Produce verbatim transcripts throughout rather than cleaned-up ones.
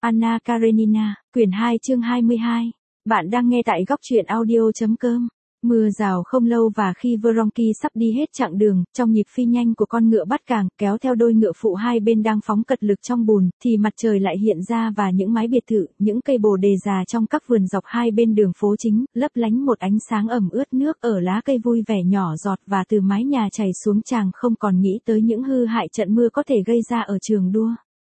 Anna Karenina, quyển hai chương hai mươi hai. Bạn đang nghe tại góc truyện audio.com. Mưa rào không lâu và khi Vronky sắp đi hết chặng đường, trong nhịp phi nhanh của con ngựa bắt càng, kéo theo đôi ngựa phụ hai bên đang phóng cật lực trong bùn, thì mặt trời lại hiện ra và những mái biệt thự, những cây bồ đề già trong các vườn dọc hai bên đường phố chính, lấp lánh một ánh sáng ẩm ướt nước ở lá cây vui vẻ nhỏ giọt và từ mái nhà chảy xuống. Chàng không còn nghĩ tới những hư hại trận mưa có thể gây ra ở trường đua.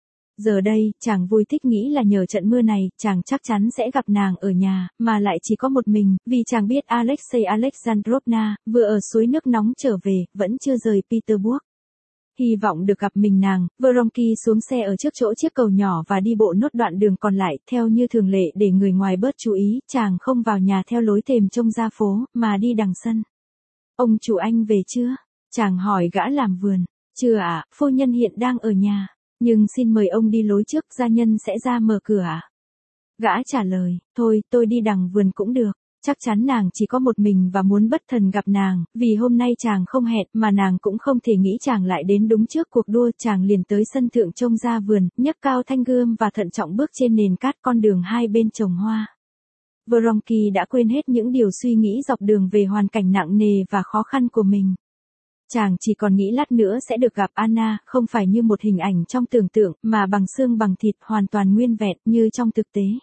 Giờ đây, chàng vui thích nghĩ là nhờ trận mưa này, chàng chắc chắn sẽ gặp nàng ở nhà, mà lại chỉ có một mình, vì chàng biết Alexei Alexandrovna, vừa ở suối nước nóng trở về, vẫn chưa rời Petersburg. Hy vọng được gặp mình nàng, Vronky xuống xe ở trước chỗ chiếc cầu nhỏ và đi bộ nốt đoạn đường còn lại, theo như thường lệ để người ngoài bớt chú ý, chàng không vào nhà theo lối thềm trông ra phố, mà đi đằng sân. Ông chủ anh về chưa? Chàng hỏi gã làm vườn. Chưa ạ, phu nhân hiện đang ở nhà. Nhưng xin mời ông đi lối trước, gia nhân sẽ ra mở cửa ạ. Gã trả lời, thôi, tôi đi đằng vườn cũng được. Chắc chắn nàng chỉ có một mình và muốn bất thần gặp nàng, vì hôm nay chàng không hẹn, mà nàng cũng không thể nghĩ chàng lại đến đúng trước cuộc đua. Chàng liền tới sân thượng trông ra vườn, nhấc cao thanh gươm và thận trọng bước trên nền cát con đường hai bên trồng hoa. Vronky đã quên hết những điều suy nghĩ dọc đường về hoàn cảnh nặng nề và khó khăn của mình. Chàng chỉ còn nghĩ lát nữa sẽ được gặp Anna, không phải như một hình ảnh trong tưởng tượng, mà bằng xương bằng thịt, hoàn toàn nguyên vẹn, như trong thực tế.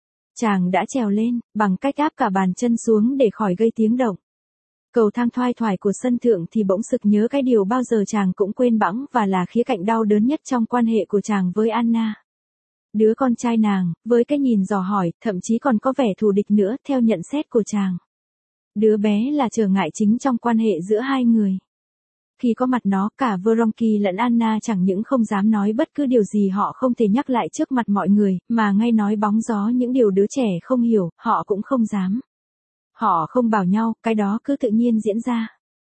Chàng đã trèo lên, bằng cách áp cả bàn chân xuống để khỏi gây tiếng động. Cầu thang thoai thoải của sân thượng thì bỗng sực nhớ cái điều bao giờ chàng cũng quên bẵng và là khía cạnh đau đớn nhất trong quan hệ của chàng với Anna. Đứa con trai nàng, với cái nhìn dò hỏi, thậm chí còn có vẻ thù địch nữa, theo nhận xét của chàng. Đứa bé là trở ngại chính trong quan hệ giữa hai người. Khi có mặt nó, cả Vronky lẫn Anna chẳng những không dám nói bất cứ điều gì họ không thể nhắc lại trước mặt mọi người, mà ngay nói bóng gió những điều đứa trẻ không hiểu, họ cũng không dám. Họ không bảo nhau, cái đó cứ tự nhiên diễn ra.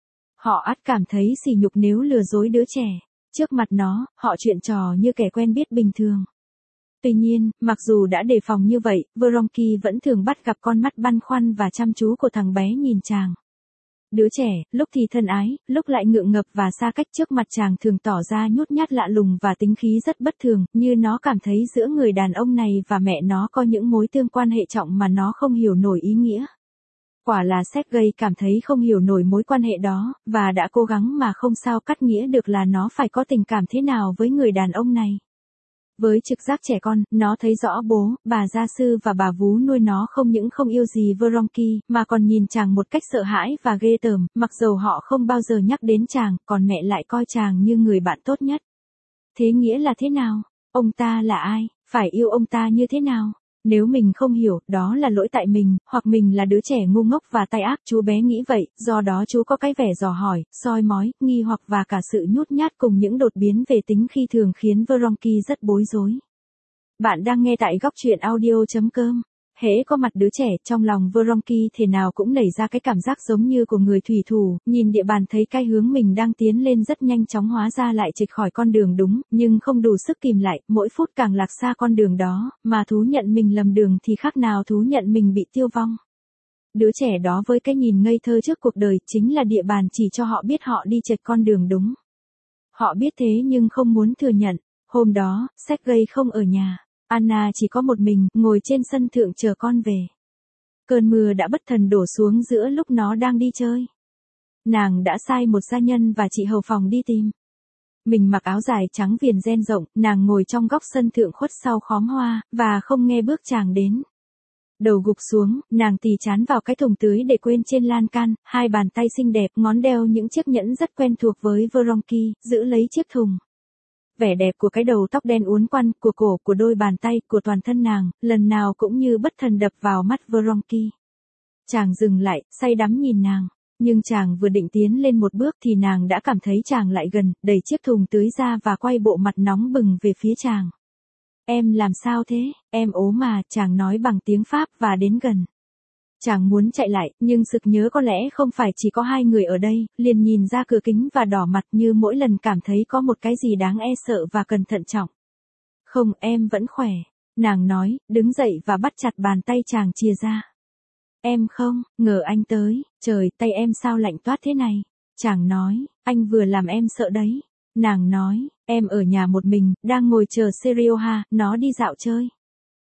Họ ắt cảm thấy sỉ nhục nếu lừa dối đứa trẻ. Trước mặt nó, họ chuyện trò như kẻ quen biết bình thường. Tuy nhiên, mặc dù đã đề phòng như vậy, Vronky vẫn thường bắt gặp con mắt băn khoăn và chăm chú của thằng bé nhìn chàng. Đứa trẻ, lúc thì thân ái, lúc lại ngượng ngập và xa cách trước mặt chàng thường tỏ ra nhút nhát lạ lùng và tính khí rất bất thường, như nó cảm thấy giữa người đàn ông này và mẹ nó có những mối tương quan hệ trọng mà nó không hiểu nổi ý nghĩa. Quả là Sergei cảm thấy không hiểu nổi mối quan hệ đó, và đã cố gắng mà không sao cắt nghĩa được là nó phải có tình cảm thế nào với người đàn ông này. Với trực giác trẻ con, nó thấy rõ bố, bà gia sư và bà vú nuôi nó không những không yêu gì Vronky, mà còn nhìn chàng một cách sợ hãi và ghê tởm, mặc dầu họ không bao giờ nhắc đến chàng, còn mẹ lại coi chàng như người bạn tốt nhất. Thế nghĩa là thế nào? Ông ta là ai? Phải yêu ông ta như thế nào? Nếu mình không hiểu, đó là lỗi tại mình, hoặc mình là đứa trẻ ngu ngốc và tay ác, chú bé nghĩ vậy, do đó chú có cái vẻ dò hỏi, soi mói, nghi hoặc và cả sự nhút nhát cùng những đột biến về tính khi thường khiến Vronky rất bối rối. Bạn đang nghe tại góc truyện audio.com. Hễ có mặt đứa trẻ, trong lòng Vronky thể nào cũng nảy ra cái cảm giác giống như của người thủy thủ, nhìn địa bàn thấy cái hướng mình đang tiến lên rất nhanh chóng hóa ra lại chệch khỏi con đường đúng, nhưng không đủ sức kìm lại, mỗi phút càng lạc xa con đường đó, mà thú nhận mình lầm đường thì khác nào thú nhận mình bị tiêu vong. Đứa trẻ đó với cái nhìn ngây thơ trước cuộc đời chính là địa bàn chỉ cho họ biết họ đi chệch con đường đúng. Họ biết thế nhưng không muốn thừa nhận. Hôm đó, Sergei không ở nhà. Anna chỉ có một mình, ngồi trên sân thượng chờ con về. Cơn mưa đã bất thần đổ xuống giữa lúc nó đang đi chơi. Nàng đã sai một gia nhân và chị hầu phòng đi tìm. Mình mặc áo dài trắng viền ren rộng, nàng ngồi trong góc sân thượng khuất sau khóm hoa, và không nghe bước chàng đến. Đầu gục xuống, nàng tì chán vào cái thùng tưới để quên trên lan can, hai bàn tay xinh đẹp, ngón đeo những chiếc nhẫn rất quen thuộc với Vronky, giữ lấy chiếc thùng. Vẻ đẹp của cái đầu tóc đen uốn quăn, của cổ, của đôi bàn tay, của toàn thân nàng, lần nào cũng như bất thần đập vào mắt Vronky. Chàng dừng lại, say đắm nhìn nàng. Nhưng chàng vừa định tiến lên một bước thì nàng đã cảm thấy chàng lại gần, đẩy chiếc thùng tưới ra và quay bộ mặt nóng bừng về phía chàng. Em làm sao thế? Em ốm mà, chàng nói bằng tiếng Pháp và đến gần. Chàng muốn chạy lại, nhưng sực nhớ có lẽ không phải chỉ có hai người ở đây, liền nhìn ra cửa kính và đỏ mặt như mỗi lần cảm thấy có một cái gì đáng e sợ và cần thận trọng. Không, em vẫn khỏe, nàng nói, đứng dậy và bắt chặt bàn tay chàng chìa ra. Em không, ngờ anh tới, trời, tay em sao lạnh toát thế này? Chàng nói, anh vừa làm em sợ đấy. Nàng nói, em ở nhà một mình, đang ngồi chờ Serioha, nó đi dạo chơi.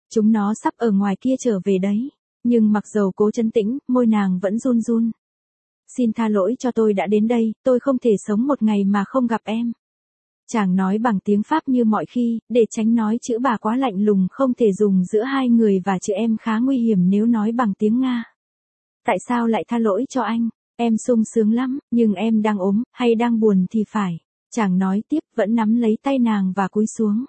chúng nó sắp ở ngoài kia trở về đấy. Nhưng mặc dầu cố trấn tĩnh, môi nàng vẫn run run. Xin tha lỗi cho tôi đã đến đây, tôi không thể sống một ngày mà không gặp em. Chàng nói bằng tiếng Pháp như mọi khi, để tránh nói chữ bà quá lạnh lùng không thể dùng giữa hai người và chữ em khá nguy hiểm nếu nói bằng tiếng Nga. Tại sao lại tha lỗi cho anh? Em sung sướng lắm, nhưng em đang ốm, hay đang buồn thì phải. Chàng nói tiếp, vẫn nắm lấy tay nàng và cúi xuống.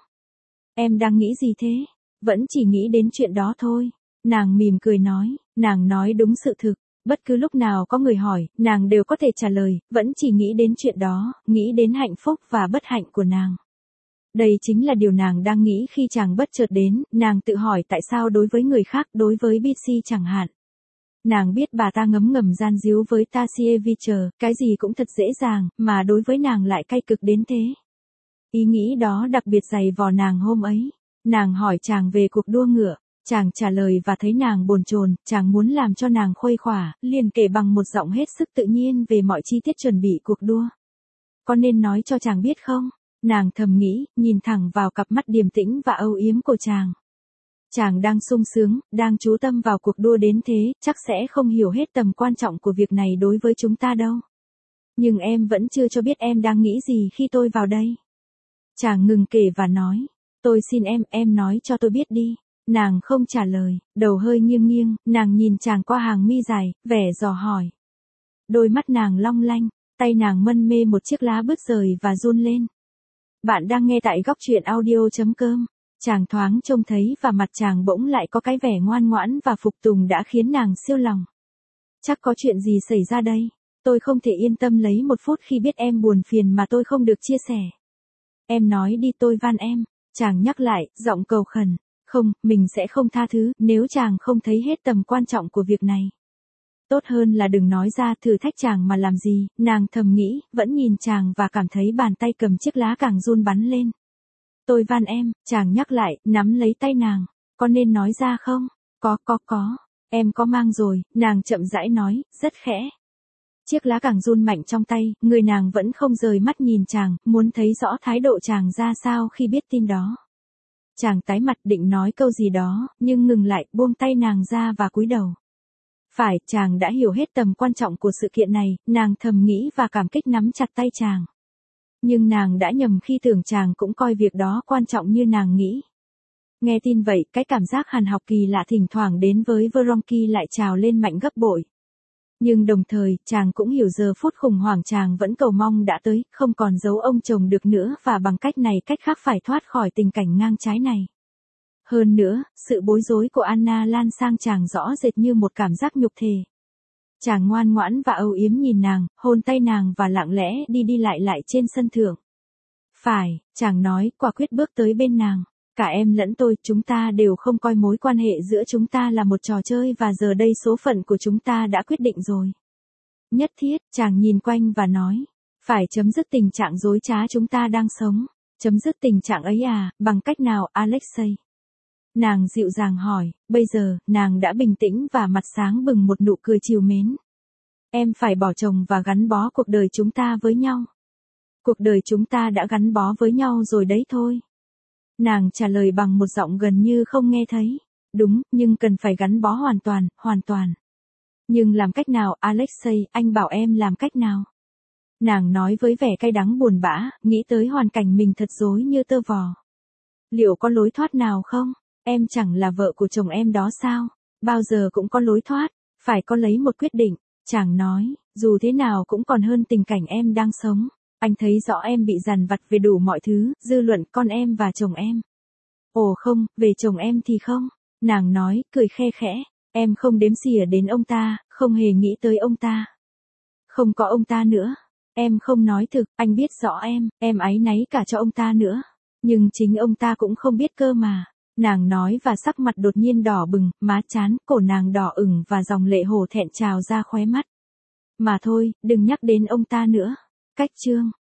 Em đang nghĩ gì thế? Vẫn chỉ nghĩ đến chuyện đó thôi. Nàng mỉm cười nói, nàng nói đúng sự thực. Bất cứ lúc nào có người hỏi, nàng đều có thể trả lời, vẫn chỉ nghĩ đến chuyện đó, nghĩ đến hạnh phúc và bất hạnh của nàng. Đây chính là điều nàng đang nghĩ khi chàng bất chợt đến, nàng tự hỏi tại sao đối với người khác, đối với Bitsy chẳng hạn. Nàng biết bà ta ngấm ngầm gian díu với Tasievich, cái gì cũng thật dễ dàng, mà đối với nàng lại cay cực đến thế. Ý nghĩ đó đặc biệt dày vò nàng hôm ấy. Nàng hỏi chàng về cuộc đua ngựa. Chàng trả lời và thấy nàng bồn chồn, chàng muốn làm cho nàng khuây khỏa, liền kể bằng một giọng hết sức tự nhiên về mọi chi tiết chuẩn bị cuộc đua. Có nên nói cho chàng biết không? Nàng thầm nghĩ, nhìn thẳng vào cặp mắt điềm tĩnh và âu yếm của chàng. Chàng đang sung sướng, đang chú tâm vào cuộc đua đến thế, chắc sẽ không hiểu hết tầm quan trọng của việc này đối với chúng ta đâu. Nhưng em vẫn chưa cho biết em đang nghĩ gì khi tôi vào đây. Chàng ngừng kể và nói, tôi xin em, em nói cho tôi biết đi. Nàng không trả lời, đầu hơi nghiêng nghiêng, nàng nhìn chàng qua hàng mi dài, vẻ dò hỏi. Đôi mắt nàng long lanh, tay nàng mân mê một chiếc lá bứt rời và run lên. Bạn đang nghe tại góc truyện audio chấm com. Chàng thoáng trông thấy và mặt chàng bỗng lại có cái vẻ ngoan ngoãn và phục tùng đã khiến nàng siêu lòng. Chắc có chuyện gì xảy ra đây? Tôi không thể yên tâm lấy một phút khi biết em buồn phiền mà tôi không được chia sẻ. Em nói đi tôi van em. Chàng nhắc lại, giọng cầu khẩn. Không, mình sẽ không tha thứ, nếu chàng không thấy hết tầm quan trọng của việc này. Tốt hơn là đừng nói ra thử thách chàng mà làm gì, nàng thầm nghĩ, vẫn nhìn chàng và cảm thấy bàn tay cầm chiếc lá càng run bắn lên. Tôi van em, chàng nhắc lại, nắm lấy tay nàng, có nên nói ra không? Có, có, có, em có mang rồi, nàng chậm rãi nói, rất khẽ. Chiếc lá càng run mạnh trong tay, người nàng vẫn không rời mắt nhìn chàng, muốn thấy rõ thái độ chàng ra sao khi biết tin đó. Chàng tái mặt định nói câu gì đó, nhưng ngừng lại, buông tay nàng ra và cúi đầu. Phải, chàng đã hiểu hết tầm quan trọng của sự kiện này, nàng thầm nghĩ và cảm kích nắm chặt tay chàng. Nhưng nàng đã nhầm khi tưởng chàng cũng coi việc đó quan trọng như nàng nghĩ. Nghe tin vậy, cái cảm giác hàn học kỳ lạ thỉnh thoảng đến với Vronky lại trào lên mạnh gấp bội. Nhưng đồng thời, chàng cũng hiểu giờ phút khủng hoảng chàng vẫn cầu mong đã tới, không còn giấu ông chồng được nữa và bằng cách này cách khác phải thoát khỏi tình cảnh ngang trái này. Hơn nữa, sự bối rối của Anna lan sang chàng rõ rệt như một cảm giác nhục thể. Chàng ngoan ngoãn và âu yếm nhìn nàng, hôn tay nàng và lặng lẽ đi đi lại lại trên sân thượng. Phải, chàng nói, quả quyết bước tới bên nàng. Cả em lẫn tôi, chúng ta đều không coi mối quan hệ giữa chúng ta là một trò chơi và giờ đây số phận của chúng ta đã quyết định rồi. Nhất thiết, chàng nhìn quanh và nói, phải chấm dứt tình trạng dối trá chúng ta đang sống. Chấm dứt tình trạng ấy à, bằng cách nào, Alexei? Nàng dịu dàng hỏi, bây giờ, nàng đã bình tĩnh và mặt sáng bừng một nụ cười trìu mến. Em phải bỏ chồng và gắn bó cuộc đời chúng ta với nhau. Cuộc đời chúng ta đã gắn bó với nhau rồi đấy thôi. Nàng trả lời bằng một giọng gần như không nghe thấy. Đúng, nhưng cần phải gắn bó hoàn toàn, hoàn toàn. Nhưng làm cách nào, Alexei, anh bảo em làm cách nào? Nàng nói với vẻ cay đắng buồn bã, nghĩ tới hoàn cảnh mình thật rối như tơ vò. Liệu có lối thoát nào không? Em chẳng là vợ của chồng em đó sao? Bao giờ cũng có lối thoát, phải có lấy một quyết định. Chàng nói, dù thế nào cũng còn hơn tình cảnh em đang sống. Anh thấy rõ em bị dằn vặt về đủ mọi thứ, dư luận, con em và chồng em. Ồ không, về chồng em thì không. Nàng nói, cười khe khẽ. Em không đếm xỉa đến ông ta, không hề nghĩ tới ông ta. Không có ông ta nữa. Em không nói thực, anh biết rõ em, em áy náy cả cho ông ta nữa. Nhưng chính ông ta cũng không biết cơ mà. Nàng nói và sắc mặt đột nhiên đỏ bừng, má chán, cổ nàng đỏ ửng và dòng lệ hổ thẹn trào ra khóe mắt. Mà thôi, đừng nhắc đến ông ta nữa. Cách chương